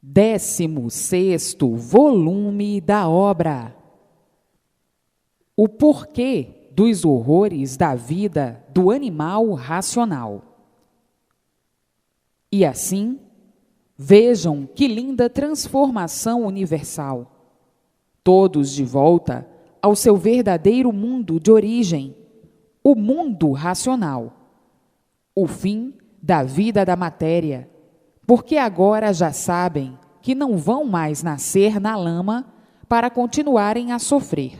16º volume da obra. O porquê dos horrores da vida do animal racional. E assim, vejam que linda transformação universal. Todos de volta ao seu verdadeiro mundo de origem, o mundo racional. O fim da vida da matéria, porque agora já sabem que não vão mais nascer na lama para continuarem a sofrer.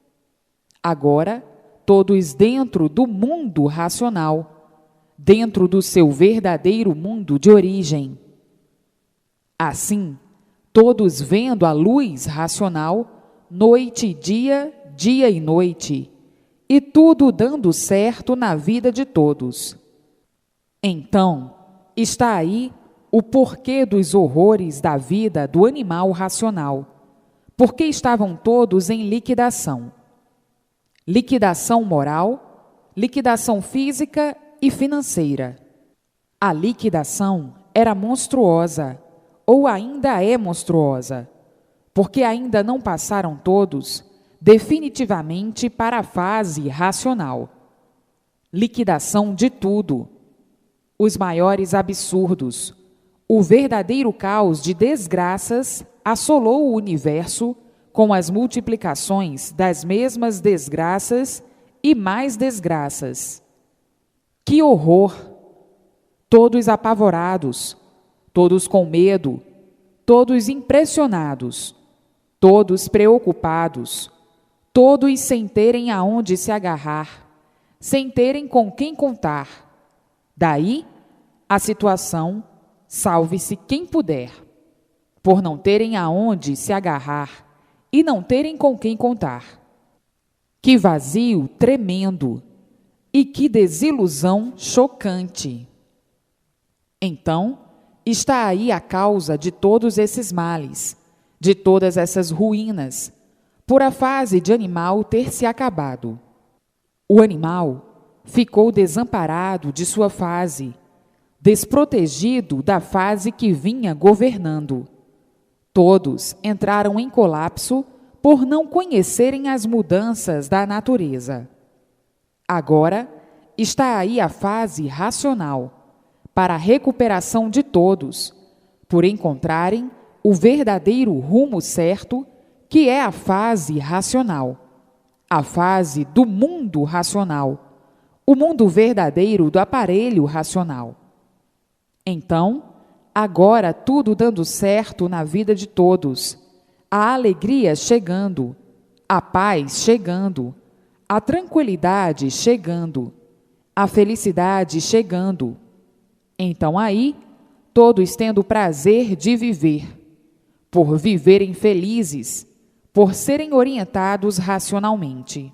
Agora, todos dentro do mundo racional, dentro do seu verdadeiro mundo de origem. Assim, todos vendo a luz racional, noite e dia, dia e noite, e tudo dando certo na vida de todos. Então, está aí o porquê dos horrores da vida do animal racional, porque estavam todos em liquidação. Liquidação moral, liquidação física e financeira. A liquidação era monstruosa, ou ainda é monstruosa, porque ainda não passaram todos definitivamente para a fase racional. Liquidação de tudo. Os maiores absurdos, o verdadeiro caos de desgraças assolou o universo com as multiplicações das mesmas desgraças e mais desgraças. Que horror! Todos apavorados, todos com medo, todos impressionados, todos preocupados, todos sem terem aonde se agarrar, sem terem com quem contar. Daí, a situação, salve-se quem puder, por não terem aonde se agarrar e não terem com quem contar. Que vazio tremendo e que desilusão chocante! Então, está aí a causa de todos esses males, de todas essas ruínas, por a fase de animal ter se acabado. O animal ficou desamparado de sua fase, desprotegido da fase que vinha governando. Todos entraram em colapso por não conhecerem as mudanças da natureza. Agora está aí a fase racional, para a recuperação de todos, por encontrarem o verdadeiro rumo certo, que é a fase racional, a fase do mundo racional, o mundo verdadeiro do aparelho racional. Então, agora tudo dando certo na vida de todos, a alegria chegando, a paz chegando, a tranquilidade chegando, a felicidade chegando. Então aí, todos tendo prazer de viver, por viverem felizes, por serem orientados racionalmente.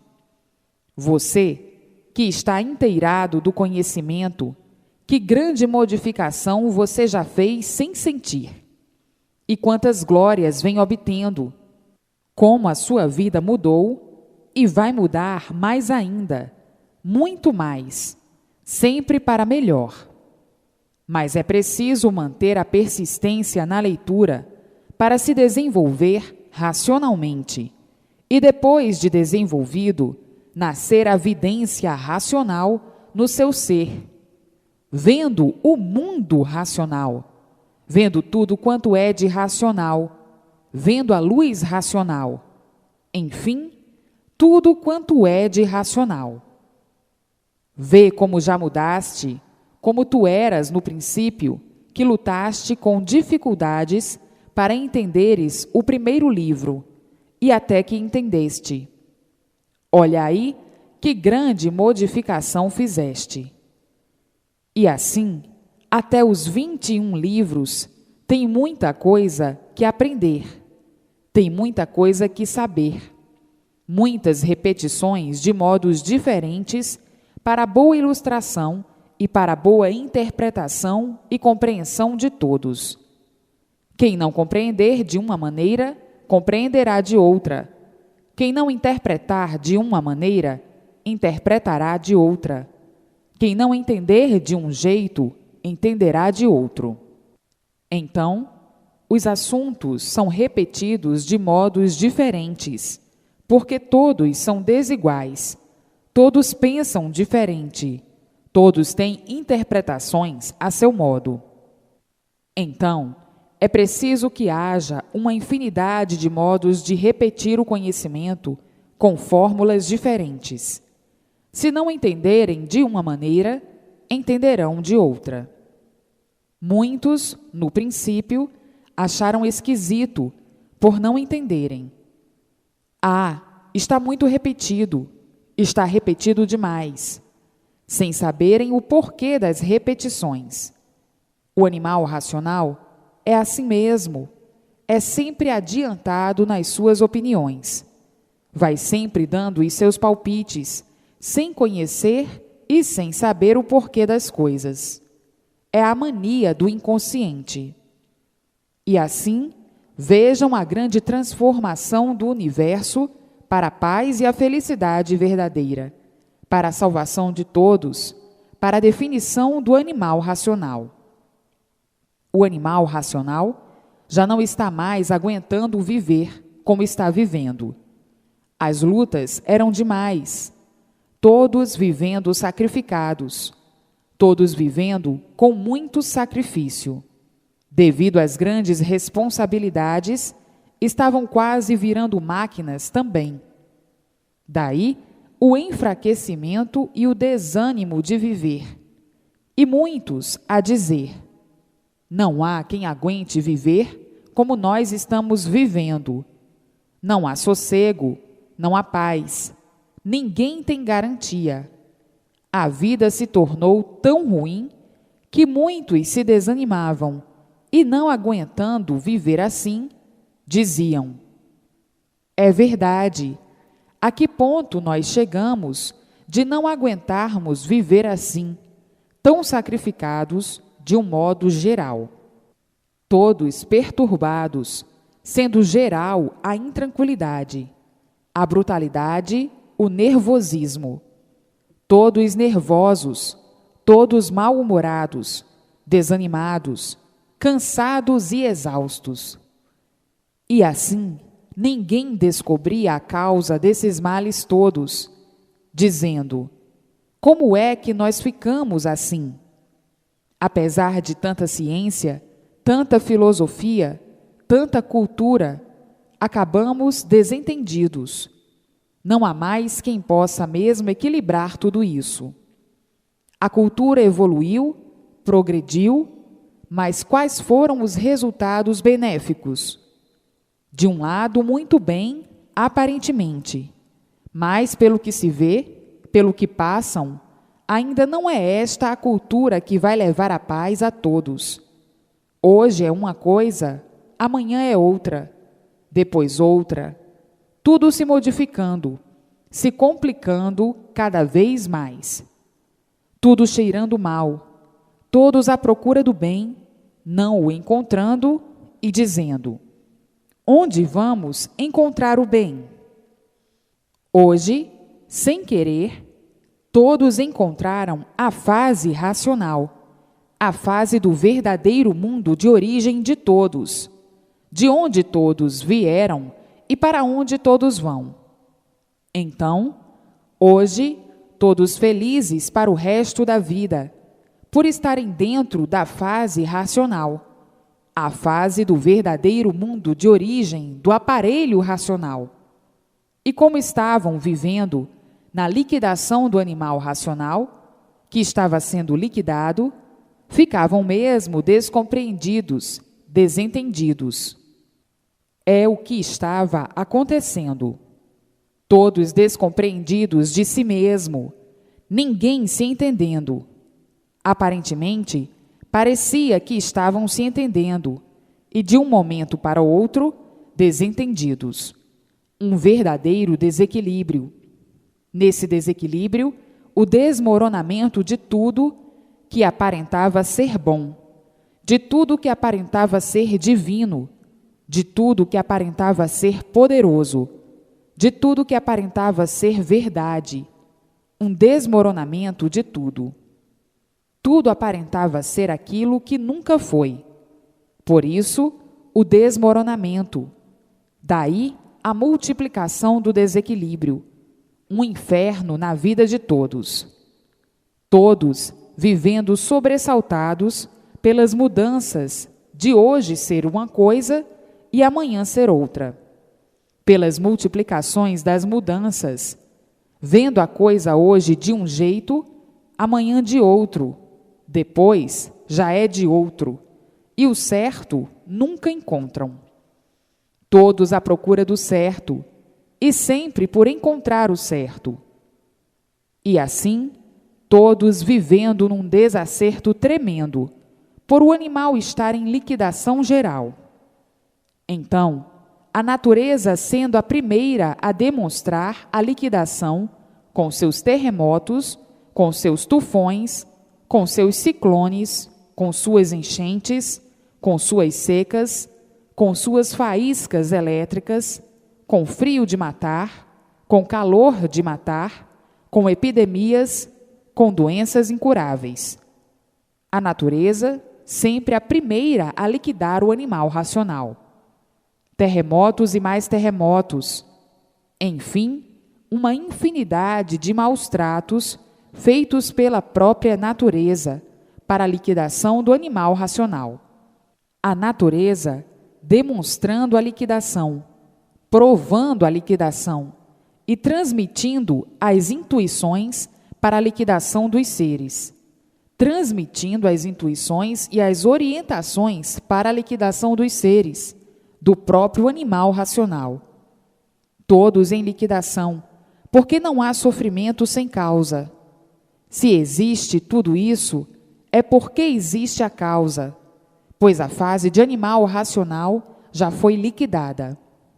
Você, que está inteirado do conhecimento, que grande modificação você já fez sem sentir, e quantas glórias vem obtendo, como a sua vida mudou e vai mudar mais ainda, muito mais, sempre para melhor. Mas é preciso manter a persistência na leitura para se desenvolver racionalmente, e depois de desenvolvido, nascer a vidência racional no seu ser, vendo o mundo racional, vendo tudo quanto é de racional, vendo a luz racional, enfim, tudo quanto é de racional. Vê como já mudaste, como tu eras no princípio, que lutaste com dificuldades para entenderes o primeiro livro, e até que entendeste. Olha aí que grande modificação fizeste. E assim, até os 21 livros, tem muita coisa que aprender, tem muita coisa que saber, muitas repetições de modos diferentes para boa ilustração e para boa interpretação e compreensão de todos. Quem não compreender de uma maneira, compreenderá de outra. Quem não interpretar de uma maneira, interpretará de outra. Quem não entender de um jeito, entenderá de outro. Então, os assuntos são repetidos de modos diferentes, porque todos são desiguais, todos pensam diferente, todos têm interpretações a seu modo. Então, é preciso que haja uma infinidade de modos de repetir o conhecimento com fórmulas diferentes. Se não entenderem de uma maneira, entenderão de outra. Muitos, no princípio, acharam esquisito por não entenderem. Está muito repetido, está repetido demais, sem saberem o porquê das repetições. O animal racional é assim mesmo, é sempre adiantado nas suas opiniões. Vai sempre dando os seus palpites, sem conhecer e sem saber o porquê das coisas. É a mania do inconsciente. E assim, vejam a grande transformação do universo para a paz e a felicidade verdadeira, para a salvação de todos, para a definição do animal racional. O animal racional já não está mais aguentando viver como está vivendo. As lutas eram demais, todos vivendo sacrificados, todos vivendo com muito sacrifício. Devido às grandes responsabilidades, estavam quase virando máquinas também. Daí o enfraquecimento e o desânimo de viver. E muitos a dizer: não há quem aguente viver como nós estamos vivendo. Não há sossego, não há paz, ninguém tem garantia. A vida se tornou tão ruim que muitos se desanimavam e, não aguentando viver assim, diziam: é verdade, a que ponto nós chegamos de não aguentarmos viver assim, tão sacrificados de um modo geral. Todos perturbados, sendo geral a intranquilidade, a brutalidade, o nervosismo. Todos nervosos, todos mal-humorados, desanimados, cansados e exaustos. E assim, ninguém descobria a causa desses males todos, dizendo: como é que nós ficamos assim? Apesar de tanta ciência, tanta filosofia, tanta cultura, acabamos desentendidos. Não há mais quem possa mesmo equilibrar tudo isso. A cultura evoluiu, progrediu, mas quais foram os resultados benéficos? De um lado, muito bem, aparentemente, mas pelo que se vê, pelo que passam, ainda não é esta a cultura que vai levar a paz a todos. Hoje é uma coisa, amanhã é outra, depois outra, tudo se modificando, se complicando cada vez mais. Tudo cheirando mal, todos à procura do bem, não o encontrando e dizendo: onde vamos encontrar o bem? Hoje, sem querer, todos encontraram a fase racional, a fase do verdadeiro mundo de origem de todos, de onde todos vieram e para onde todos vão. Então, hoje, todos felizes para o resto da vida, por estarem dentro da fase racional, a fase do verdadeiro mundo de origem do aparelho racional. E como estavam vivendo na liquidação do animal racional, que estava sendo liquidado, ficavam mesmo descompreendidos, desentendidos. É o que estava acontecendo. Todos descompreendidos de si mesmo, ninguém se entendendo. Aparentemente, parecia que estavam se entendendo, e de um momento para o outro, desentendidos. Um verdadeiro desequilíbrio. Nesse desequilíbrio, o desmoronamento de tudo que aparentava ser bom, de tudo que aparentava ser divino, de tudo que aparentava ser poderoso, de tudo que aparentava ser verdade. Um desmoronamento de tudo. Tudo aparentava ser aquilo que nunca foi. Por isso, o desmoronamento. Daí a multiplicação do desequilíbrio, um inferno na vida de todos. Todos vivendo sobressaltados pelas mudanças de hoje ser uma coisa e amanhã ser outra. Pelas multiplicações das mudanças, vendo a coisa hoje de um jeito, amanhã de outro, depois já é de outro, e o certo nunca encontram. Todos à procura do certo, e sempre por encontrar o certo. E assim, todos vivendo num desacerto tremendo, por o animal estar em liquidação geral. Então, a natureza sendo a primeira a demonstrar a liquidação com seus terremotos, com seus tufões, com seus ciclones, com suas enchentes, com suas secas, com suas faíscas elétricas, com frio de matar, com calor de matar, com epidemias, com doenças incuráveis. A natureza sempre a primeira a liquidar o animal racional. Terremotos e mais terremotos. Enfim, uma infinidade de maus tratos feitos pela própria natureza para a liquidação do animal racional. A natureza demonstrando a liquidação, provando a liquidação e transmitindo as intuições para a liquidação dos seres, transmitindo as intuições e as orientações para a liquidação dos seres, do próprio animal racional. Todos em liquidação, porque não há sofrimento sem causa. Se existe tudo isso, é porque existe a causa, pois a fase de animal racional já foi liquidada.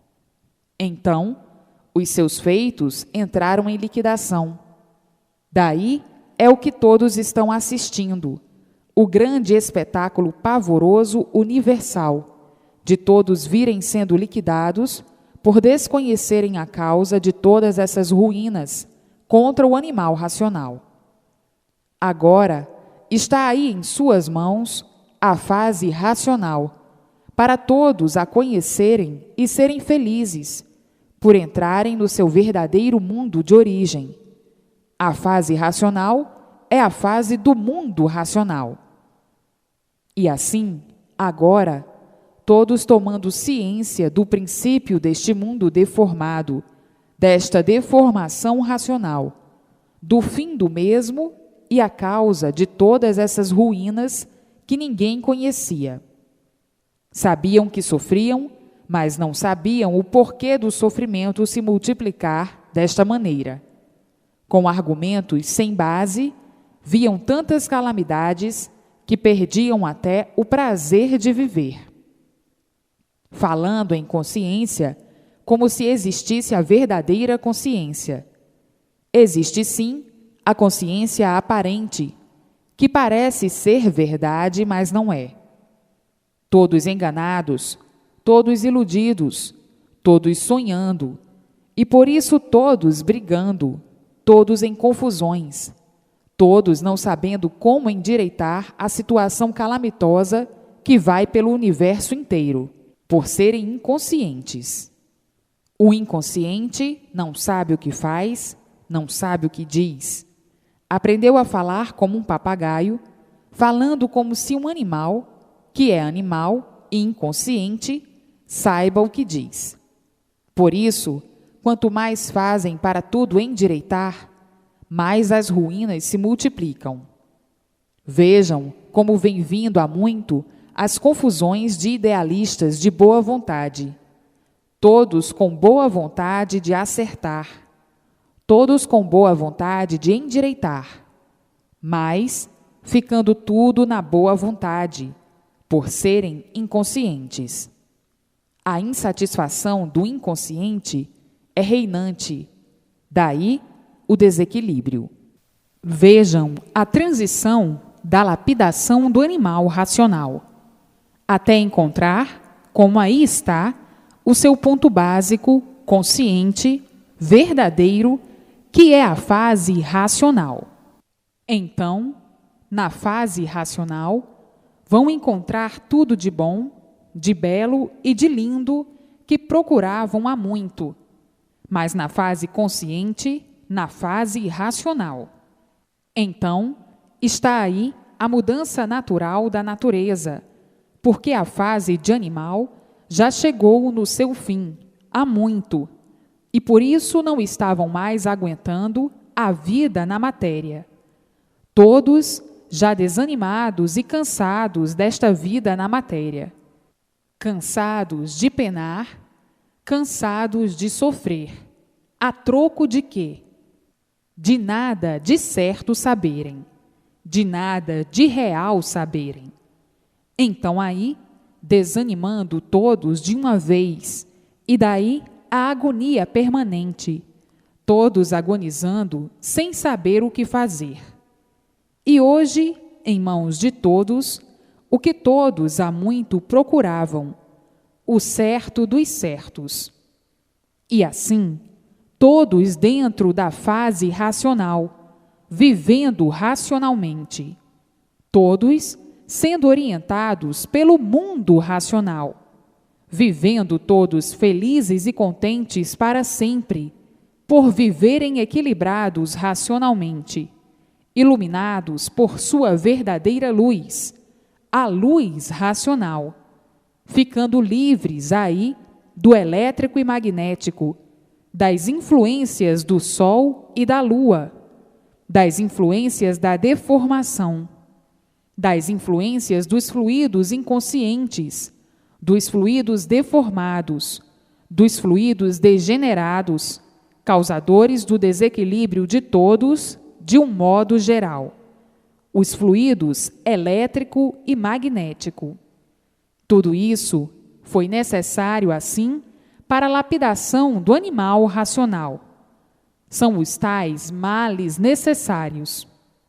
Então, os seus feitos entraram em liquidação. Daí é o que todos estão assistindo, o grande espetáculo pavoroso universal, de todos virem sendo liquidados por desconhecerem a causa de todas essas ruínas contra o animal racional. Agora está aí em suas mãos a fase racional, para todos a conhecerem e serem felizes, por entrarem no seu verdadeiro mundo de origem. A fase racional é a fase do mundo racional. E assim, agora, todos tomando ciência do princípio deste mundo deformado, desta deformação racional, do fim do mesmo e a causa de todas essas ruínas que ninguém conhecia. Sabiam que sofriam, mas não sabiam o porquê do sofrimento se multiplicar desta maneira. Com argumentos sem base, viam tantas calamidades que perdiam até o prazer de viver. Falando em consciência, como se existisse a verdadeira consciência. Existe sim a consciência aparente, que parece ser verdade, mas não é. Todos enganados, todos iludidos, todos sonhando, e por isso todos brigando, todos em confusões, todos não sabendo como endireitar a situação calamitosa que vai pelo universo inteiro, por serem inconscientes. O inconsciente não sabe o que faz, não sabe o que diz. Aprendeu a falar como um papagaio, falando como se um animal, que é animal e inconsciente, saiba o que diz. Por isso, quanto mais fazem para tudo endireitar, mais as ruínas se multiplicam. Vejam como vem vindo há muito as confusões de idealistas de boa vontade, todos com boa vontade de acertar, todos com boa vontade de endireitar, mas ficando tudo na boa vontade, por serem inconscientes. A insatisfação do inconsciente é reinante, daí o desequilíbrio. Vejam a transição da lapidação do animal racional, até encontrar, como aí está, o seu ponto básico, consciente, verdadeiro, que é a fase racional. Então, na fase racional, vão encontrar tudo de bom, de belo e de lindo que procuravam há muito, mas na fase consciente, na fase racional. Então, está aí a mudança natural da natureza, porque a fase de animal já chegou no seu fim, há muito, e por isso não estavam mais aguentando a vida na matéria. Todos já desanimados e cansados desta vida na matéria, cansados de penar, cansados de sofrer, a troco de quê? De nada de certo saberem, de nada de real saberem. Então aí, desanimando todos de uma vez, e daí a agonia permanente, todos agonizando sem saber o que fazer. E hoje, em mãos de todos, o que todos há muito procuravam, o certo dos certos. E assim, todos dentro da fase racional, vivendo racionalmente, todos sendo orientados pelo mundo racional, vivendo todos felizes e contentes para sempre, por viverem equilibrados racionalmente, iluminados por sua verdadeira luz, a luz racional, ficando livres aí do elétrico e magnético, das influências do Sol e da Lua, das influências da deformação, das influências dos fluidos inconscientes, dos fluidos deformados, dos fluidos degenerados, causadores do desequilíbrio de todos, de um modo geral, os fluidos elétrico e magnético. Tudo isso foi necessário, assim, para a lapidação do animal racional. São os tais males necessários.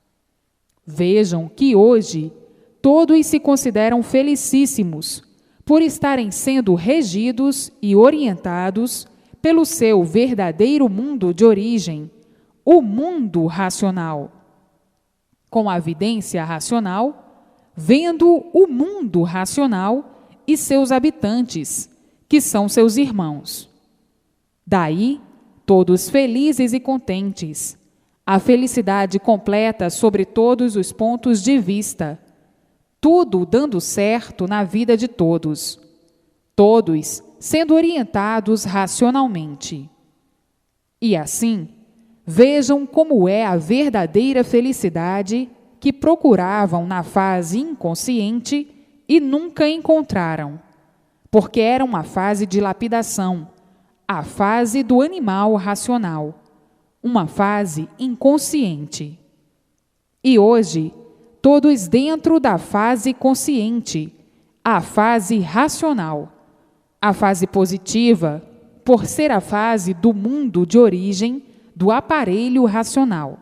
Vejam que hoje todos se consideram felicíssimos por estarem sendo regidos e orientados pelo seu verdadeiro mundo de origem, o mundo racional. Com a vidência racional, vendo o mundo racional e seus habitantes, que são seus irmãos. Daí, todos felizes e contentes, a felicidade completa sobre todos os pontos de vista, tudo dando certo na vida de todos, todos sendo orientados racionalmente. E assim, vejam como é a verdadeira felicidade que procuravam na fase inconsciente e nunca encontraram, porque era uma fase de lapidação, a fase do animal racional, uma fase inconsciente. E hoje, todos dentro da fase consciente, a fase racional, a fase positiva, por ser a fase do mundo de origem do aparelho racional.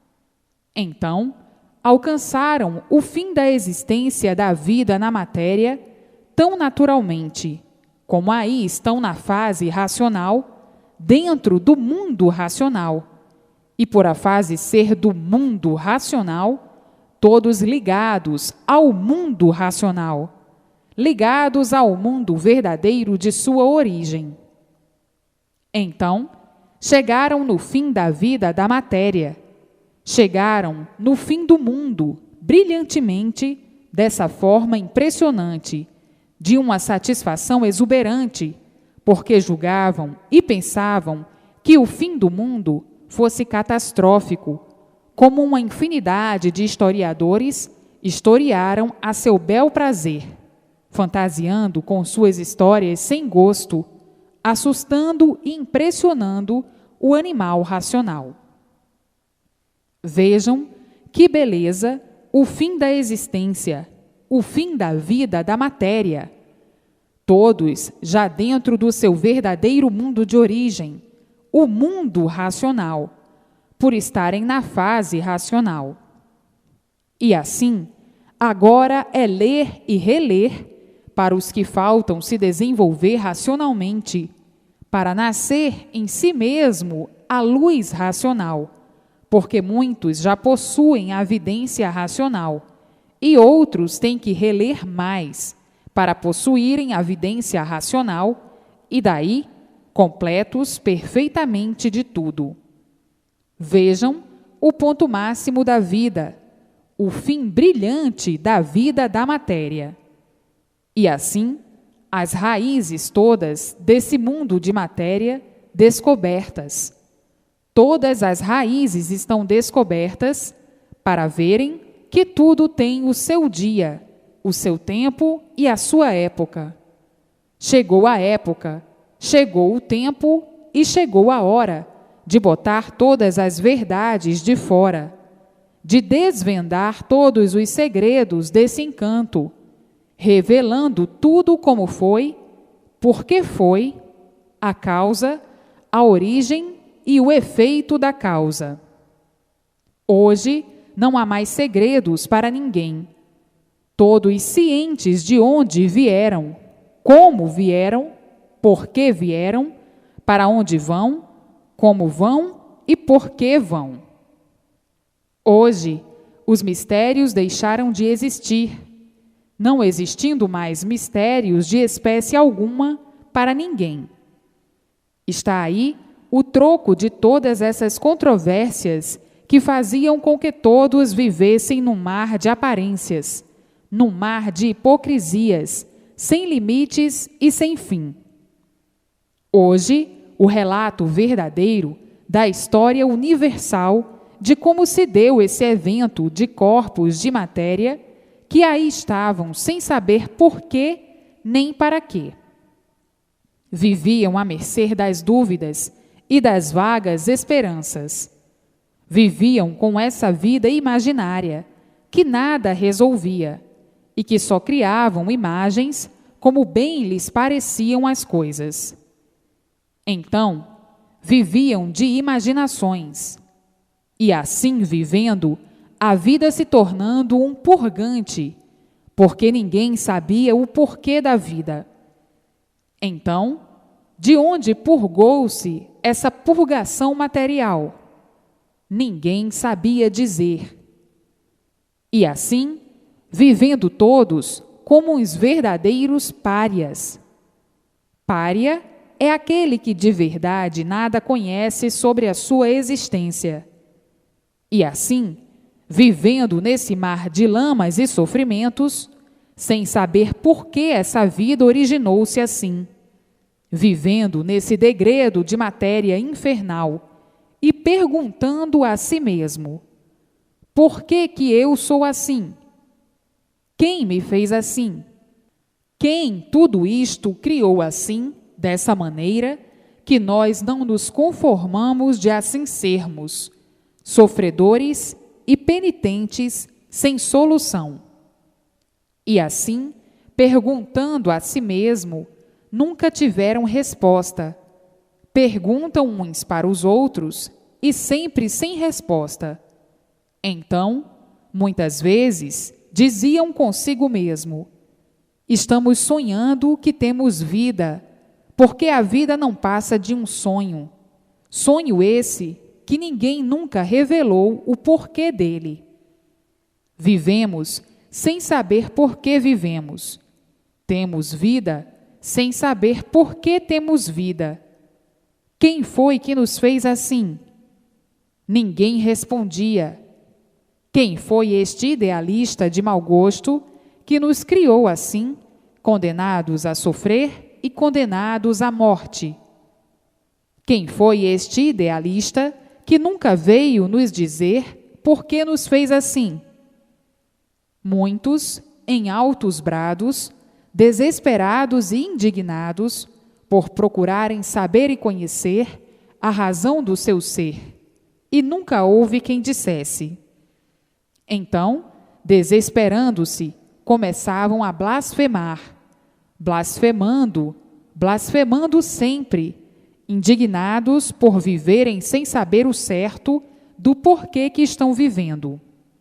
Então, alcançaram o fim da existência da vida na matéria tão naturalmente, como aí estão na fase racional, dentro do mundo racional, e por a fase ser do mundo racional, todos ligados ao mundo racional, ligados ao mundo verdadeiro de sua origem. Então, chegaram no fim da vida da matéria, chegaram no fim do mundo, brilhantemente, dessa forma impressionante, de uma satisfação exuberante, porque julgavam e pensavam que o fim do mundo fosse catastrófico, como uma infinidade de historiadores historiaram a seu bel prazer, fantasiando com suas histórias sem gosto, assustando e impressionando o animal racional. Vejam que beleza o fim da existência, o fim da vida da matéria. Todos já dentro do seu verdadeiro mundo de origem, o mundo racional, por estarem na fase racional. E assim, agora é ler e reler para os que faltam se desenvolver racionalmente, para nascer em si mesmo a luz racional, porque muitos já possuem a vidência racional, e outros têm que reler mais, para possuírem a vidência racional e daí completos perfeitamente de tudo. Vejam o ponto máximo da vida, o fim brilhante da vida da matéria. E assim, as raízes todas desse mundo de matéria descobertas. Todas as raízes estão descobertas para verem que tudo tem o seu dia, o seu tempo e a sua época. Chegou a época, chegou o tempo e chegou a hora de botar todas as verdades de fora, de desvendar todos os segredos desse encanto, revelando tudo como foi, por que foi, a causa, a origem e o efeito da causa. Hoje não há mais segredos para ninguém. Todos cientes de onde vieram, como vieram, por que vieram, para onde vão, como vão e por que vão. Hoje, os mistérios deixaram de existir, não existindo mais mistérios de espécie alguma para ninguém. Está aí o troco de todas essas controvérsias que faziam com que todos vivessem num mar de aparências, num mar de hipocrisias, sem limites e sem fim. Hoje, o relato verdadeiro da história universal de como se deu esse evento de corpos de matéria que aí estavam sem saber por quê nem para quê. Viviam à mercê das dúvidas e das vagas esperanças. Viviam com essa vida imaginária, que nada resolvia, e que só criavam imagens como bem lhes pareciam as coisas. Então, viviam de imaginações, e assim vivendo, a vida se tornando um purgante, porque ninguém sabia o porquê da vida. Então, de onde purgou-se essa purgação material? Ninguém sabia dizer. E assim, vivendo todos como uns verdadeiros párias. Pária é aquele que de verdade nada conhece sobre a sua existência. E assim, vivendo nesse mar de lamas e sofrimentos, sem saber por que essa vida originou-se assim, vivendo nesse degredo de matéria infernal e perguntando a si mesmo: por que que eu sou assim? Quem me fez assim? Quem tudo isto criou assim, dessa maneira, que nós não nos conformamos de assim sermos, sofredores e penitentes sem solução? E assim, perguntando a si mesmo, nunca tiveram resposta. Perguntam uns para os outros e sempre sem resposta. Então, muitas vezes, diziam consigo mesmo: estamos sonhando que temos vida, porque a vida não passa de um sonho. Sonho esse que ninguém nunca revelou o porquê dele. Vivemos sem saber por que vivemos. Temos vida sem saber por que temos vida. Quem foi que nos fez assim? Ninguém respondia. Quem foi este idealista de mau gosto que nos criou assim, condenados a sofrer e condenados à morte? Quem foi este idealista que nunca veio nos dizer por que nos fez assim? Muitos, em altos brados, desesperados e indignados, por procurarem saber e conhecer a razão do seu ser, e nunca houve quem dissesse. Então, desesperando-se, começavam a blasfemar, blasfemando sempre, indignados por viverem sem saber o certo do porquê que estão vivendo.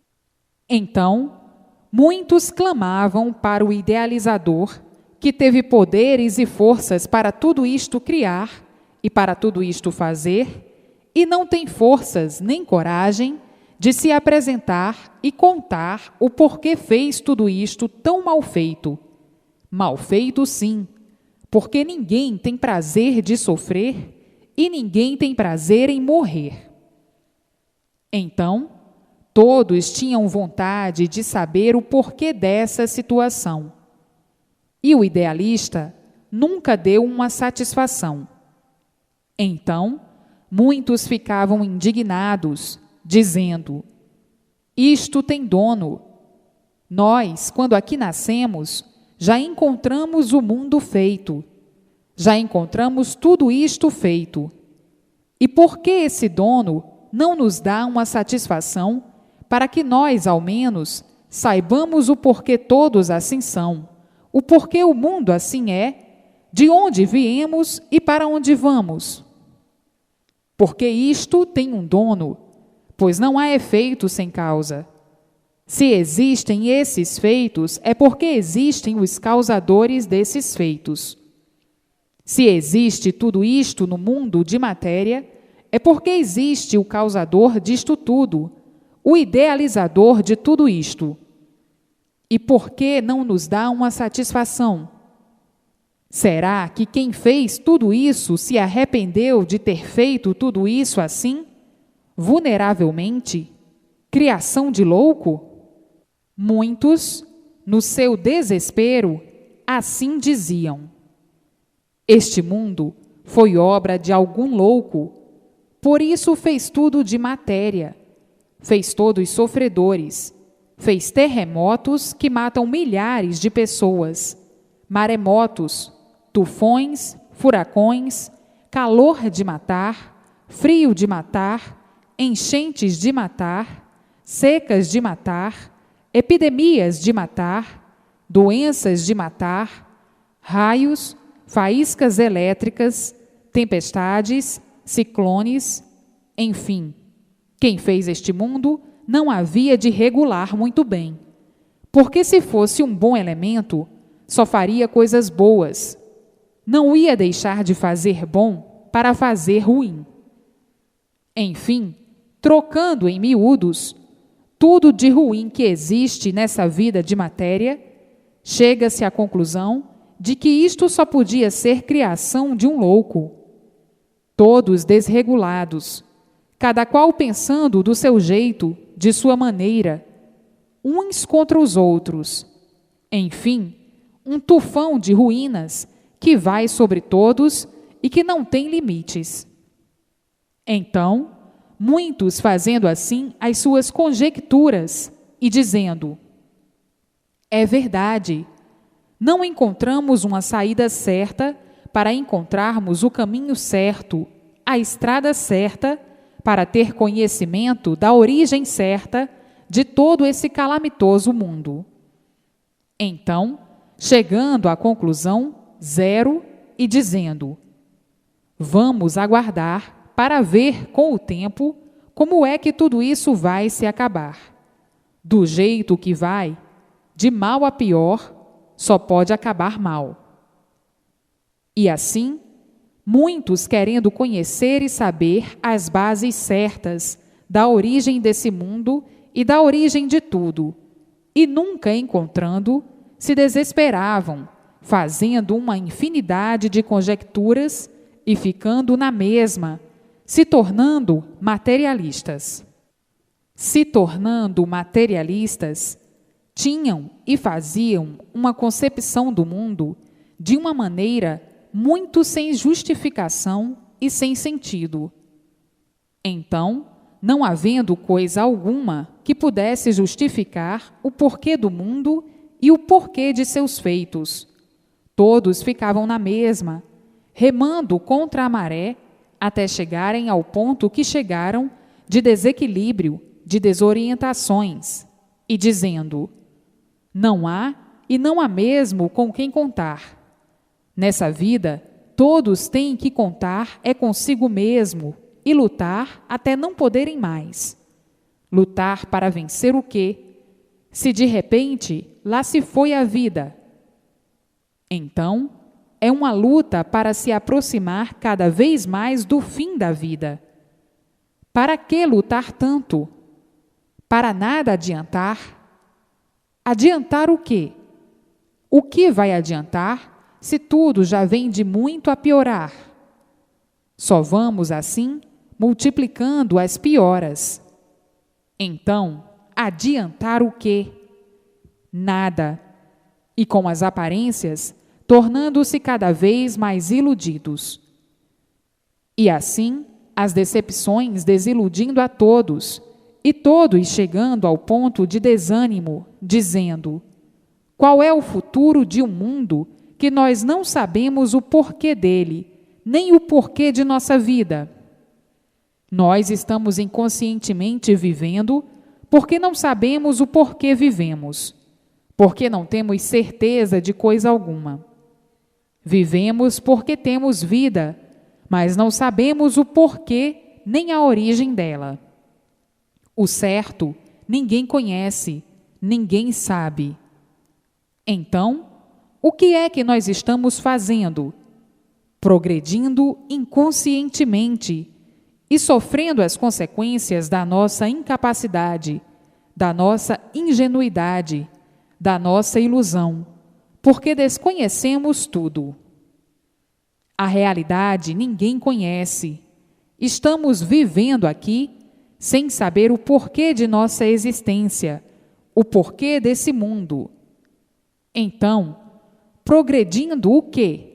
Então, muitos clamavam para o idealizador, que teve poderes e forças para tudo isto criar e para tudo isto fazer, e não tem forças nem coragem de se apresentar e contar o porquê fez tudo isto tão mal feito. Mal feito, sim, porque ninguém tem prazer de sofrer e ninguém tem prazer em morrer. Então, todos tinham vontade de saber o porquê dessa situação. E o idealista nunca deu uma satisfação. Então, muitos ficavam indignados, dizendo: isto tem dono. Nós, quando aqui nascemos, já encontramos o mundo feito. Já encontramos tudo isto feito. E por que esse dono não nos dá uma satisfação para que nós, ao menos, saibamos o porquê todos assim são, o porquê o mundo assim é, de onde viemos e para onde vamos? Porque isto tem um dono, pois não há efeito sem causa. Se existem esses feitos, é porque existem os causadores desses feitos. Se existe tudo isto no mundo de matéria, é porque existe o causador disto tudo, o idealizador de tudo isto. E por que não nos dá uma satisfação? Será que quem fez tudo isso se arrependeu de ter feito tudo isso assim, vulneravelmente? Criação de louco? Muitos, no seu desespero, assim diziam: este mundo foi obra de algum louco, por isso fez tudo de matéria, fez todos sofredores, fez terremotos que matam milhares de pessoas, maremotos, tufões, furacões, calor de matar, frio de matar, enchentes de matar, secas de matar, epidemias de matar, doenças de matar, raios, faíscas elétricas, tempestades, ciclones, enfim. Quem fez este mundo não havia de regular muito bem, porque se fosse um bom elemento, só faria coisas boas. Não ia deixar de fazer bom para fazer ruim. Enfim, trocando em miúdos, tudo de ruim que existe nessa vida de matéria, chega-se à conclusão de que isto só podia ser criação de um louco. Todos desregulados, cada qual pensando do seu jeito, de sua maneira, uns contra os outros. Enfim, um tufão de ruínas que vai sobre todos e que não tem limites. Então, muitos fazendo assim as suas conjecturas e dizendo: é verdade, não encontramos uma saída certa para encontrarmos o caminho certo, a estrada certa, para ter conhecimento da origem certa de todo esse calamitoso mundo. Então, chegando à conclusão zero e dizendo: vamos aguardar para ver com o tempo como é que tudo isso vai se acabar. Do jeito que vai, de mal a pior, só pode acabar mal. E assim, muitos querendo conhecer e saber as bases certas da origem desse mundo e da origem de tudo, e nunca encontrando, se desesperavam, fazendo uma infinidade de conjecturas e ficando na mesma, se tornando materialistas. Se tornando materialistas, tinham e faziam uma concepção do mundo de uma maneira muito sem justificação e sem sentido. Então, não havendo coisa alguma que pudesse justificar o porquê do mundo e o porquê de seus feitos, todos ficavam na mesma, remando contra a maré, até chegarem ao ponto que chegaram de desequilíbrio, de desorientações, e dizendo: não há e não há mesmo com quem contar. Nessa vida, todos têm que contar é consigo mesmo e lutar até não poderem mais. Lutar para vencer o quê? Se de repente lá se foi a vida. Então, é uma luta para se aproximar cada vez mais do fim da vida. Para que lutar tanto? Para nada adiantar? Adiantar o quê? O que vai adiantar se tudo já vem de muito a piorar? Só vamos, assim, multiplicando as pioras. Então, adiantar o quê? Nada. E com as aparências, tornando-se cada vez mais iludidos. E assim, as decepções desiludindo a todos, e todos chegando ao ponto de desânimo, dizendo: qual é o futuro de um mundo que nós não sabemos o porquê dele, nem o porquê de nossa vida? Nós estamos inconscientemente vivendo porque não sabemos o porquê vivemos, porque não temos certeza de coisa alguma. Vivemos porque temos vida, mas não sabemos o porquê nem a origem dela. O certo ninguém conhece, ninguém sabe. Então, o que é que nós estamos fazendo? Progredindo inconscientemente e sofrendo as consequências da nossa incapacidade, da nossa ingenuidade, da nossa ilusão, porque desconhecemos tudo. A realidade ninguém conhece. Estamos vivendo aqui sem saber o porquê de nossa existência, o porquê desse mundo. Então, progredindo o quê?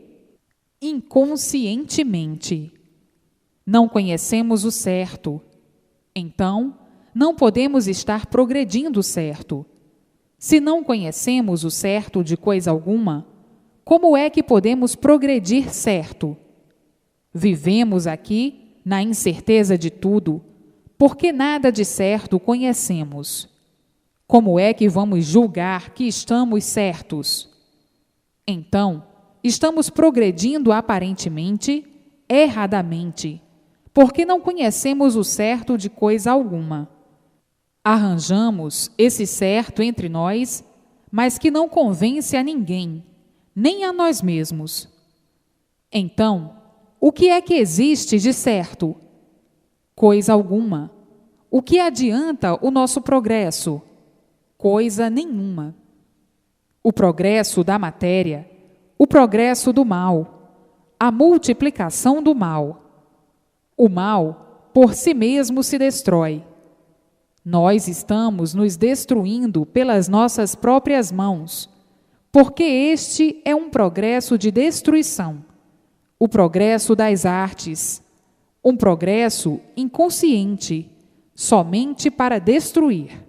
Inconscientemente. Não conhecemos o certo. Então, não podemos estar progredindo certo. Se não conhecemos o certo de coisa alguma, como é que podemos progredir certo? Vivemos aqui na incerteza de tudo, porque nada de certo conhecemos. Como é que vamos julgar que estamos certos? Então, estamos progredindo aparentemente, erradamente, porque não conhecemos o certo de coisa alguma. Arranjamos esse certo entre nós, mas que não convence a ninguém, nem a nós mesmos. Então, o que é que existe de certo? Coisa alguma. O que adianta o nosso progresso? Coisa nenhuma. O progresso da matéria, o progresso do mal, a multiplicação do mal. O mal, por si mesmo, se destrói. Nós estamos nos destruindo pelas nossas próprias mãos, porque este é um progresso de destruição, o progresso das artes, um progresso inconsciente, somente para destruir.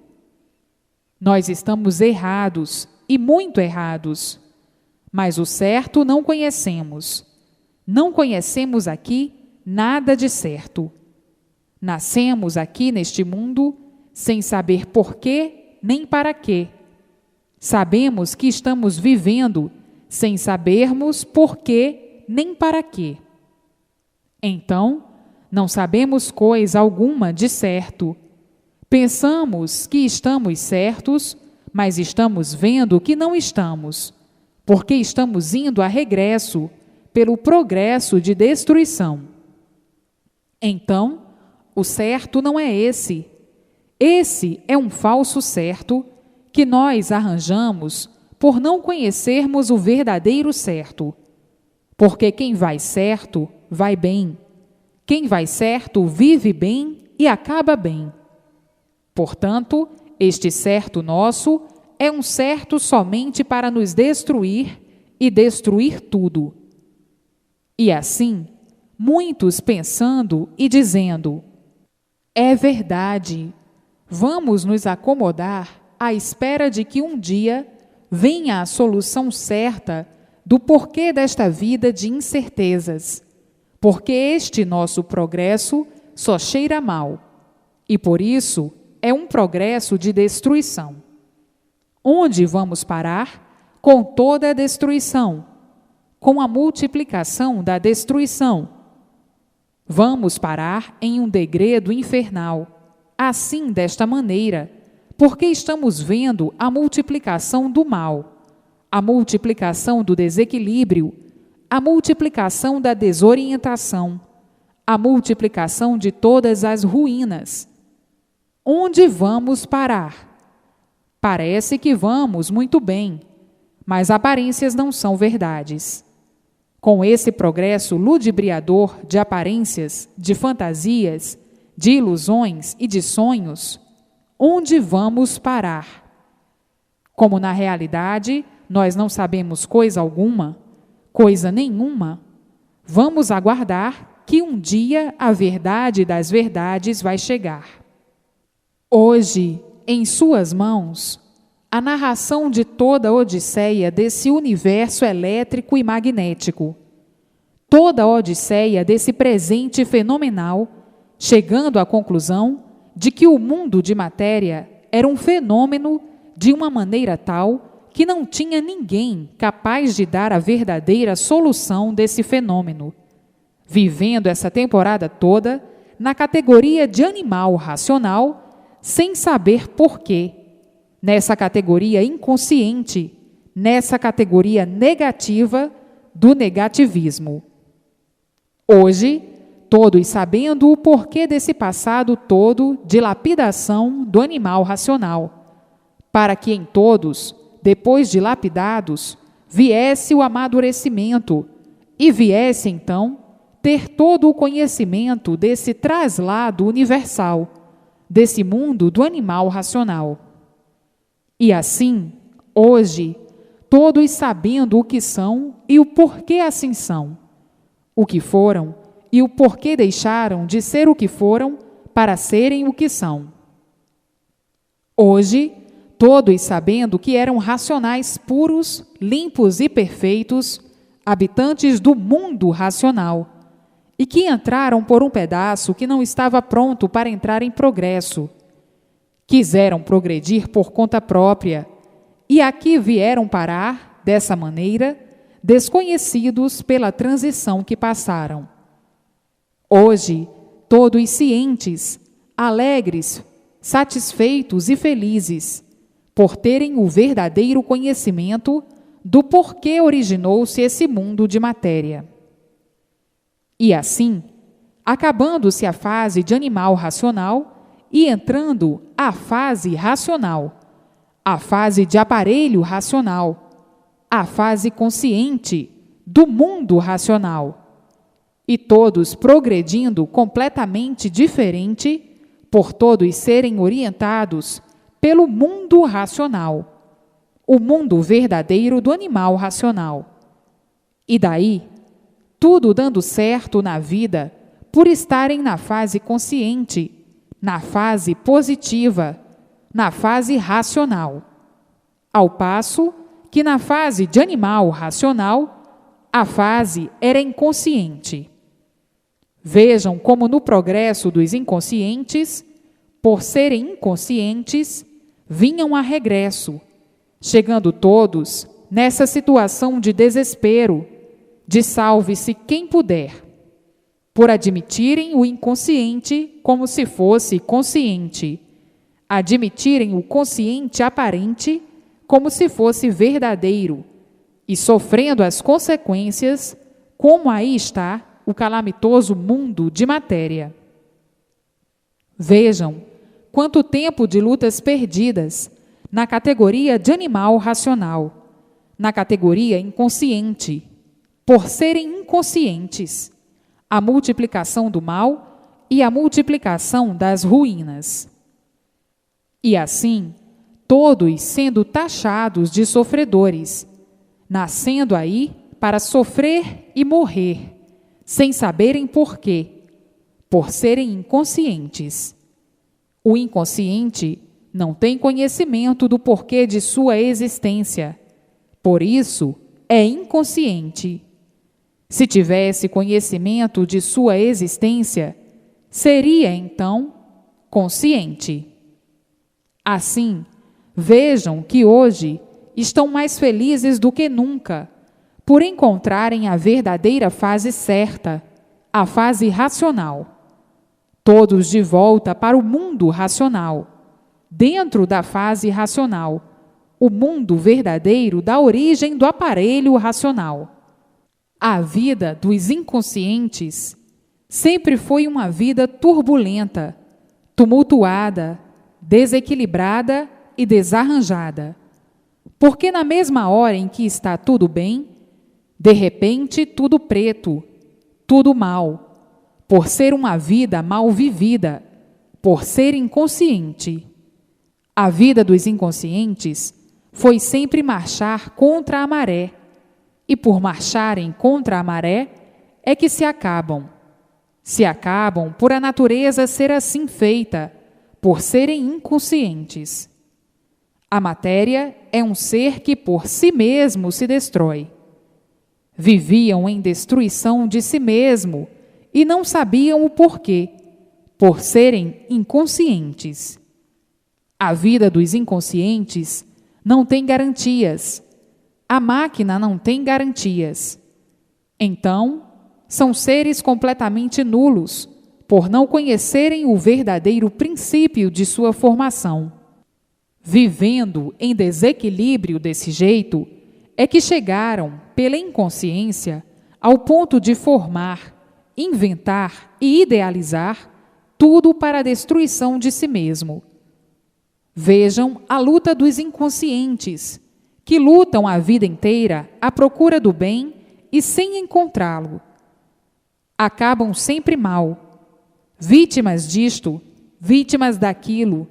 Nós estamos errados, e muito errados, mas o certo não conhecemos. Não conhecemos aqui nada de certo. Nascemos aqui neste mundo sem saber porquê nem para quê. Sabemos que estamos vivendo sem sabermos porquê nem para quê. Então, não sabemos coisa alguma de certo. Pensamos que estamos certos, mas estamos vendo que não estamos, porque estamos indo a regresso pelo progresso de destruição. Então, o certo não é esse. Esse é um falso certo que nós arranjamos por não conhecermos o verdadeiro certo. Porque quem vai certo, vai bem. Quem vai certo, vive bem e acaba bem. Portanto, este certo nosso é um certo somente para nos destruir e destruir tudo. E assim, muitos pensando e dizendo: é verdade, vamos nos acomodar à espera de que um dia venha a solução certa do porquê desta vida de incertezas, porque este nosso progresso só cheira mal, e por isso é um progresso de destruição. Onde vamos parar? Com toda a destruição, com a multiplicação da destruição. Vamos parar em um degredo infernal, assim desta maneira, porque estamos vendo a multiplicação do mal, a multiplicação do desequilíbrio, a multiplicação da desorientação, a multiplicação de todas as ruínas. Onde vamos parar? Parece que vamos muito bem, mas aparências não são verdades. Com esse progresso ludibriador de aparências, de fantasias, de ilusões e de sonhos, onde vamos parar? Como na realidade nós não sabemos coisa alguma, coisa nenhuma, vamos aguardar que um dia a verdade das verdades vai chegar. Hoje, em suas mãos, a narração de toda a odisseia desse universo elétrico e magnético, toda a odisseia desse presente fenomenal, chegando à conclusão de que o mundo de matéria era um fenômeno de uma maneira tal que não tinha ninguém capaz de dar a verdadeira solução desse fenômeno, vivendo essa temporada toda na categoria de animal racional, sem saber porquê, nessa categoria inconsciente, nessa categoria negativa do negativismo. Hoje, todos sabendo o porquê desse passado todo de lapidação do animal racional, para que em todos, depois de lapidados, viesse o amadurecimento e viesse, então, ter todo o conhecimento desse traslado universal, desse mundo do animal racional. E assim, hoje, todos sabendo o que são e o porquê assim são, o que foram e o porquê deixaram de ser o que foram para serem o que são. Hoje, todos sabendo que eram racionais puros, limpos e perfeitos, habitantes do mundo racional, e que entraram por um pedaço que não estava pronto para entrar em progresso. Quiseram progredir por conta própria, e aqui vieram parar, dessa maneira, desconhecidos pela transição que passaram. Hoje, todos cientes, alegres, satisfeitos e felizes, por terem o verdadeiro conhecimento do porquê originou-se esse mundo de matéria. E assim, acabando-se a fase de animal racional e entrando a fase racional, a fase de aparelho racional, a fase consciente do mundo racional, e todos progredindo completamente diferente, por todos serem orientados pelo mundo racional, o mundo verdadeiro do animal racional. E daí, tudo dando certo na vida por estarem na fase consciente, na fase positiva, na fase racional. Ao passo que na fase de animal racional, a fase era inconsciente. Vejam como no progresso dos inconscientes, por serem inconscientes, vinham a regresso, chegando todos nessa situação de desespero, de salve-se quem puder, por admitirem o inconsciente como se fosse consciente, admitirem o consciente aparente como se fosse verdadeiro, e sofrendo as consequências, como aí está o calamitoso mundo de matéria. Vejam quanto tempo de lutas perdidas na categoria de animal racional, na categoria inconsciente, por serem inconscientes, a multiplicação do mal e a multiplicação das ruínas. E assim, todos sendo taxados de sofredores, nascendo aí para sofrer e morrer, sem saberem porquê, por serem inconscientes. O inconsciente não tem conhecimento do porquê de sua existência, por isso é inconsciente. Se tivesse conhecimento de sua existência, seria então consciente. Assim, vejam que hoje estão mais felizes do que nunca, por encontrarem a verdadeira fase certa, a fase racional. Todos de volta para o mundo racional, dentro da fase racional, o mundo verdadeiro da origem do aparelho racional. A vida dos inconscientes sempre foi uma vida turbulenta, tumultuada, desequilibrada e desarranjada. Porque na mesma hora em que está tudo bem, de repente tudo preto, tudo mal, por ser uma vida mal vivida, por ser inconsciente. A vida dos inconscientes foi sempre marchar contra a maré, e por marcharem contra a maré é que se acabam. Se acabam por a natureza ser assim feita, por serem inconscientes. A matéria é um ser que por si mesmo se destrói. Viviam em destruição de si mesmo e não sabiam o porquê, por serem inconscientes. A vida dos inconscientes não tem garantias. A máquina não tem garantias. Então, são seres completamente nulos, por não conhecerem o verdadeiro princípio de sua formação. Vivendo em desequilíbrio desse jeito, é que chegaram, pela inconsciência, ao ponto de formar, inventar e idealizar tudo para a destruição de si mesmo. Vejam a luta dos inconscientes, que lutam a vida inteira à procura do bem e sem encontrá-lo. Acabam sempre mal, vítimas disto, vítimas daquilo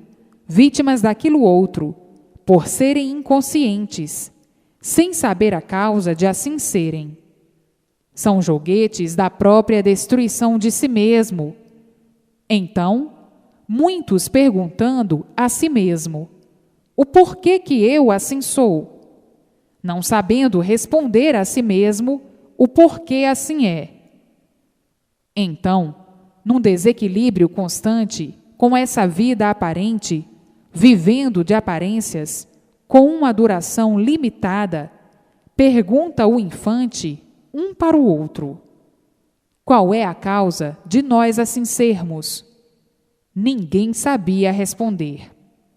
outro, por serem inconscientes, sem saber a causa de assim serem. São joguetes da própria destruição de si mesmo. Então, muitos perguntando a si mesmo: o porquê que eu assim sou? Não sabendo responder a si mesmo o porquê assim é. Então, num desequilíbrio constante, com essa vida aparente, vivendo de aparências, com uma duração limitada, pergunta o infante um para o outro: qual é a causa de nós assim sermos? Ninguém sabia responder.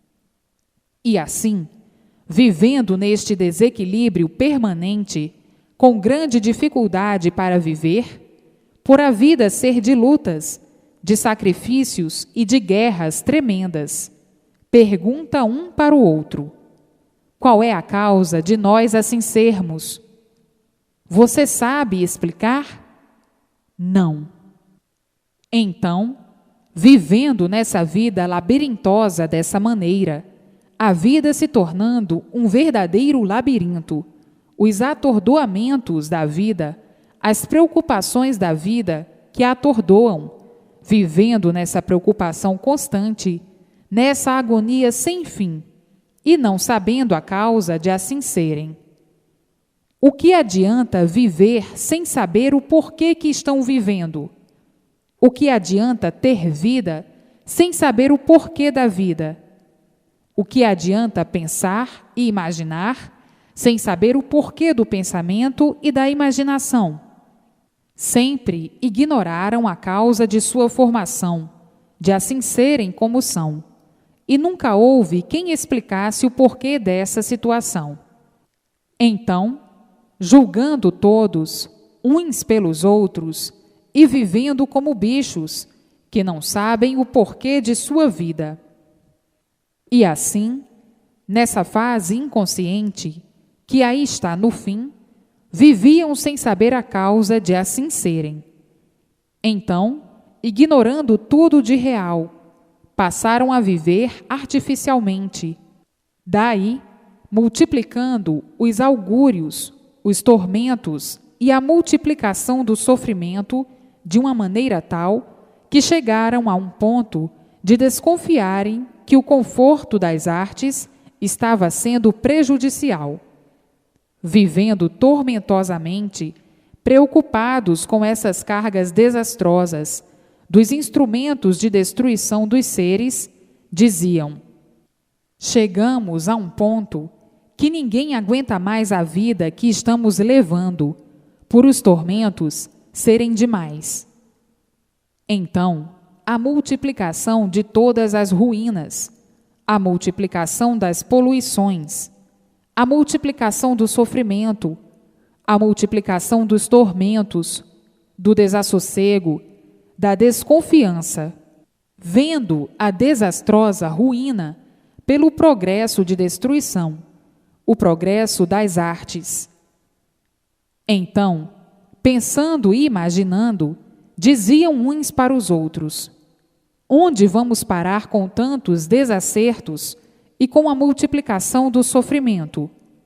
E assim, vivendo neste desequilíbrio permanente, com grande dificuldade para viver, por a vida ser de lutas, de sacrifícios e de guerras tremendas, pergunta um para o outro: qual é a causa de nós assim sermos? Você sabe explicar? Não. Então, vivendo nessa vida labirintosa dessa maneira, a vida se tornando um verdadeiro labirinto, os atordoamentos da vida, as preocupações da vida que a atordoam, vivendo nessa preocupação constante, nessa agonia sem fim, e não sabendo a causa de assim serem. O que adianta viver sem saber o porquê que estão vivendo? O que adianta ter vida sem saber o porquê da vida? O que adianta pensar e imaginar sem saber o porquê do pensamento e da imaginação? Sempre ignoraram a causa de sua formação, de assim serem como são, e nunca houve quem explicasse o porquê dessa situação. Então, julgando todos, uns pelos outros, e vivendo como bichos, que não sabem o porquê de sua vida. E assim, nessa fase inconsciente, que aí está no fim, viviam sem saber a causa de assim serem. Então, ignorando tudo de real, passaram a viver artificialmente. Daí, multiplicando os augúrios, os tormentos e a multiplicação do sofrimento de uma maneira tal que chegaram a um ponto de desconfiarem que o conforto das artes estava sendo prejudicial. Vivendo tormentosamente, preocupados com essas cargas desastrosas dos instrumentos de destruição dos seres, diziam: chegamos a um ponto que ninguém aguenta mais a vida que estamos levando, por os tormentos serem demais. Então, a multiplicação de todas as ruínas, a multiplicação das poluições, a multiplicação do sofrimento, a multiplicação dos tormentos, do desassossego, da desconfiança, vendo a desastrosa ruína pelo progresso de destruição, o progresso das artes. Então, pensando e imaginando, diziam uns para os outros: onde vamos parar com tantos desacertos e com a multiplicação do sofrimento?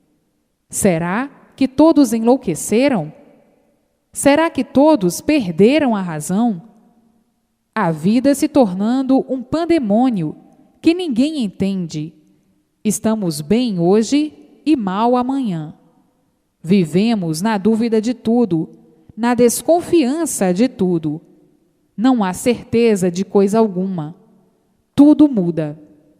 Será que todos enlouqueceram? Será que todos perderam a razão? A vida se tornando um pandemônio que ninguém entende. Estamos bem hoje e mal amanhã. Vivemos na dúvida de tudo, na desconfiança de tudo. Não há certeza de coisa alguma. Tudo muda.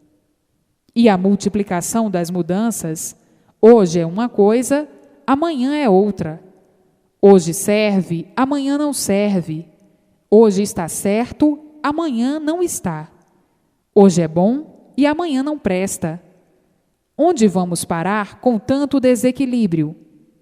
E a multiplicação das mudanças, hoje é uma coisa, amanhã é outra. Hoje serve, amanhã não serve. Hoje está certo, amanhã não está. Hoje é bom e amanhã não presta. Onde vamos parar com tanto desequilíbrio?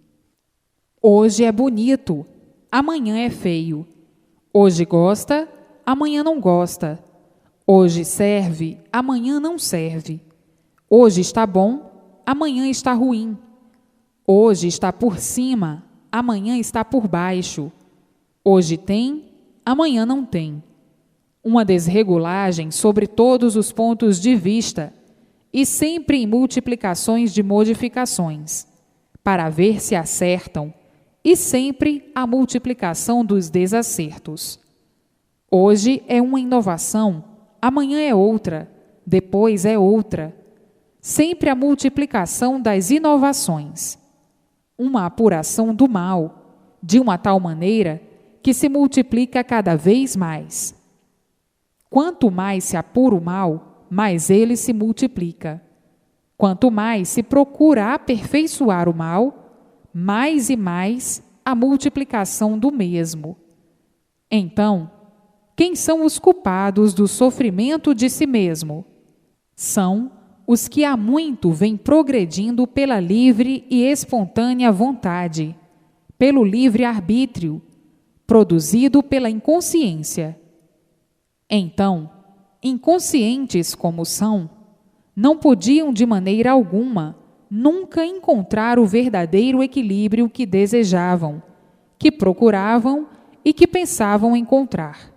Hoje é bonito, amanhã é feio. Hoje gosta, amanhã não gosta. Hoje serve, amanhã não serve. Hoje está bom, amanhã está ruim. Hoje está por cima, amanhã está por baixo. Hoje tem, amanhã não tem. Uma desregulagem sobre todos os pontos de vista e sempre em multiplicações de modificações, para ver se acertam, e sempre a multiplicação dos desacertos. Hoje é uma inovação, amanhã é outra, depois é outra. Sempre a multiplicação das inovações. Uma apuração do mal, de uma tal maneira que se multiplica cada vez mais. Quanto mais se apura o mal, mais ele se multiplica. Quanto mais se procura aperfeiçoar o mal, mais e mais a multiplicação do mesmo. Então, quem são os culpados do sofrimento de si mesmo? São os que há muito vêm progredindo pela livre e espontânea vontade, pelo livre-arbítrio, produzido pela inconsciência. Então, inconscientes como são, não podiam de maneira alguma nunca encontrar o verdadeiro equilíbrio que desejavam, que procuravam e que pensavam encontrar.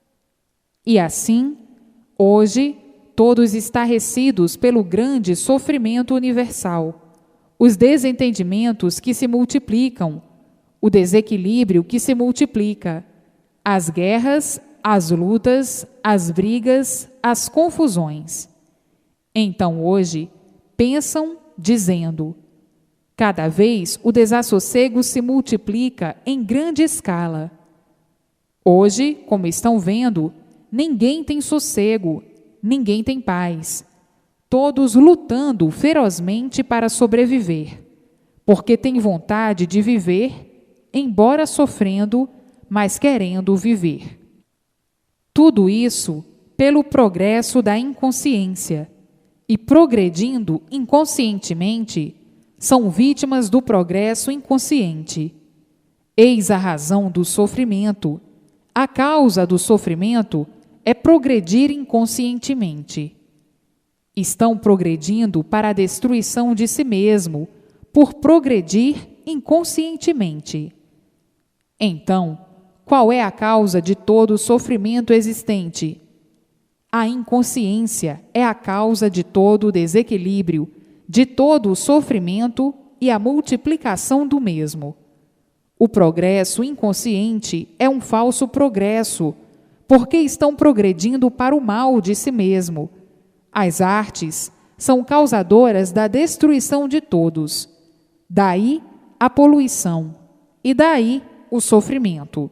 E assim, hoje, todos estarrecidos pelo grande sofrimento universal, os desentendimentos que se multiplicam, o desequilíbrio que se multiplica, as guerras, as lutas, as brigas, as confusões. Então, hoje, pensam dizendo: cada vez o desassossego se multiplica em grande escala. Hoje, como estão vendo, ninguém tem sossego, ninguém tem paz. Todos lutando ferozmente para sobreviver, porque têm vontade de viver, embora sofrendo, mas querendo viver. Tudo isso pelo progresso da inconsciência, e progredindo inconscientemente, são vítimas do progresso inconsciente. Eis a razão do sofrimento. A causa do sofrimento é progredir inconscientemente. Estão progredindo para a destruição de si mesmo, por progredir inconscientemente. Então, qual é a causa de todo o sofrimento existente? A inconsciência é a causa de todo o desequilíbrio, de todo o sofrimento e a multiplicação do mesmo. O progresso inconsciente é um falso progresso, porque estão progredindo para o mal de si mesmo. As artes são causadoras da destruição de todos. Daí a poluição, e daí o sofrimento.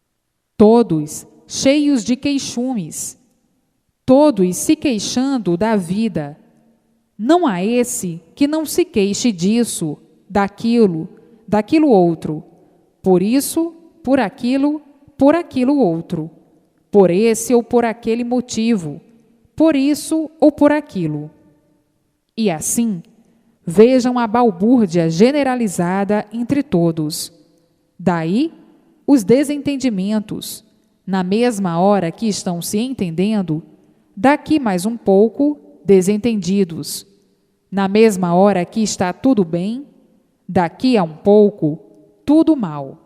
Todos cheios de queixumes, todos se queixando da vida. Não há esse que não se queixe disso, daquilo outro. Por isso, por aquilo outro. Por esse ou por aquele motivo. Por isso ou por aquilo. E assim, vejam a balbúrdia generalizada entre todos. Daí, os desentendimentos. Na mesma hora que estão se entendendo, daqui mais um pouco, desentendidos. Na mesma hora que está tudo bem, daqui a um pouco, tudo mal.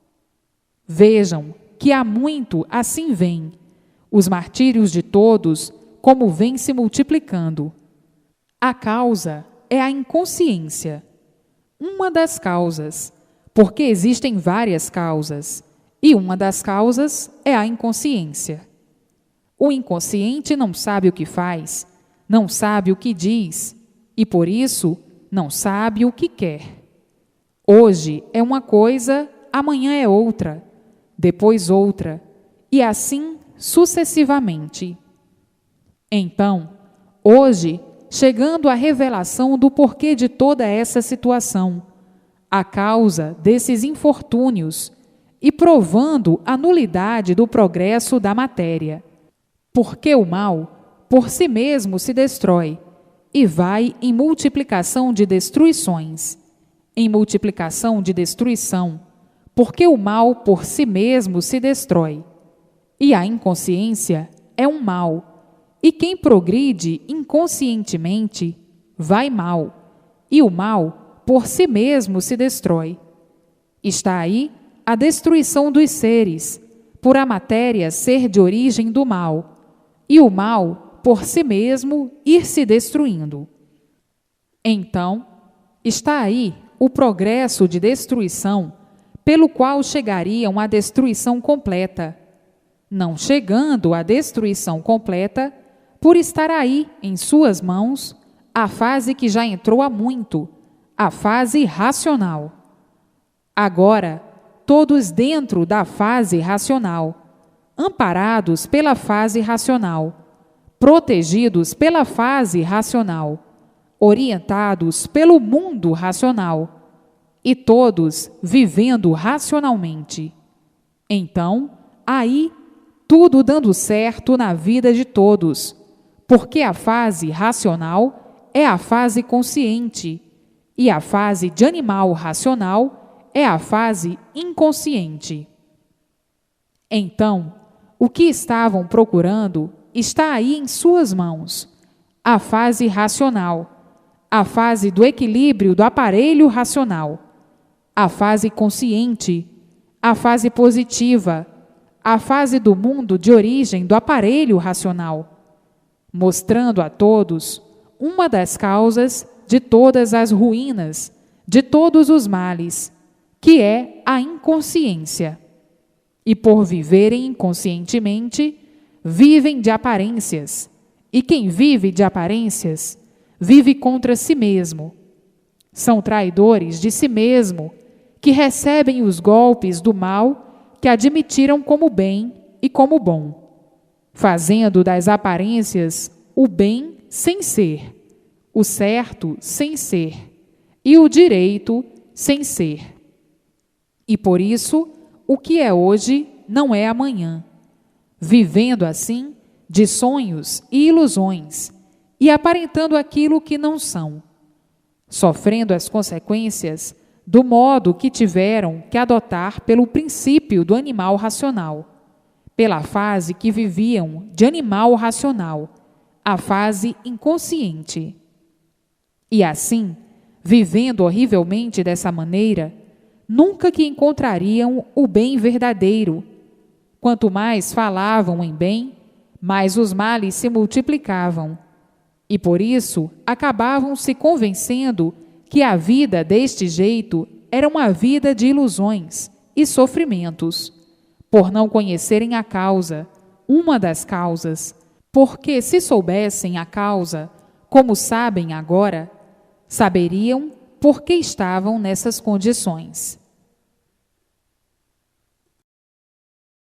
Vejam que há muito assim vem, os martírios de todos, como vêm se multiplicando. A causa é a inconsciência. Uma das causas, porque existem várias causas, e uma das causas é a inconsciência. O inconsciente não sabe o que faz, não sabe o que diz, e por isso não sabe o que quer. Hoje é uma coisa, amanhã é outra, depois outra, e assim sucessivamente. Então, hoje, chegando à revelação do porquê de toda essa situação, a causa desses infortúnios, e provando a nulidade do progresso da matéria. Porque o mal, por si mesmo, se destrói, e vai em multiplicação de destruições, em multiplicação de destruição, porque o mal por si mesmo se destrói. E a inconsciência é um mal, e quem progride inconscientemente vai mal, e o mal por si mesmo se destrói. Está aí a destruição dos seres, por a matéria ser de origem do mal, e o mal por si mesmo ir se destruindo. Então, está aí o progresso de destruição, pelo qual chegariam à destruição completa, não chegando à destruição completa, por estar aí em suas mãos a fase que já entrou há muito, a fase racional. Agora, todos dentro da fase racional, amparados pela fase racional, protegidos pela fase racional, orientados pelo mundo racional, e todos vivendo racionalmente. Então, aí, tudo dando certo na vida de todos, porque a fase racional é a fase consciente, e a fase de animal racional é a fase inconsciente. Então, o que estavam procurando está aí em suas mãos, a fase racional, a fase do equilíbrio do aparelho racional, a fase consciente, a fase positiva, a fase do mundo de origem do aparelho racional, mostrando a todos uma das causas de todas as ruínas, de todos os males, que é a inconsciência. E por viverem inconscientemente, vivem de aparências, e quem vive de aparências, vive contra si mesmo. São traidores de si mesmo, que recebem os golpes do mal que admitiram como bem e como bom, fazendo das aparências o bem sem ser, o certo sem ser, e o direito sem ser. E por isso, o que é hoje não é amanhã, vivendo assim de sonhos e ilusões, e aparentando aquilo que não são, sofrendo as consequências do modo que tiveram que adotar pelo princípio do animal racional, pela fase que viviam de animal racional, a fase inconsciente. E assim, vivendo horrivelmente dessa maneira, nunca que encontrariam o bem verdadeiro. Quanto mais falavam em bem, mais os males se multiplicavam. E por isso acabavam se convencendo que a vida deste jeito era uma vida de ilusões e sofrimentos, por não conhecerem a causa, uma das causas, porque se soubessem a causa, como sabem agora, saberiam por que estavam nessas condições.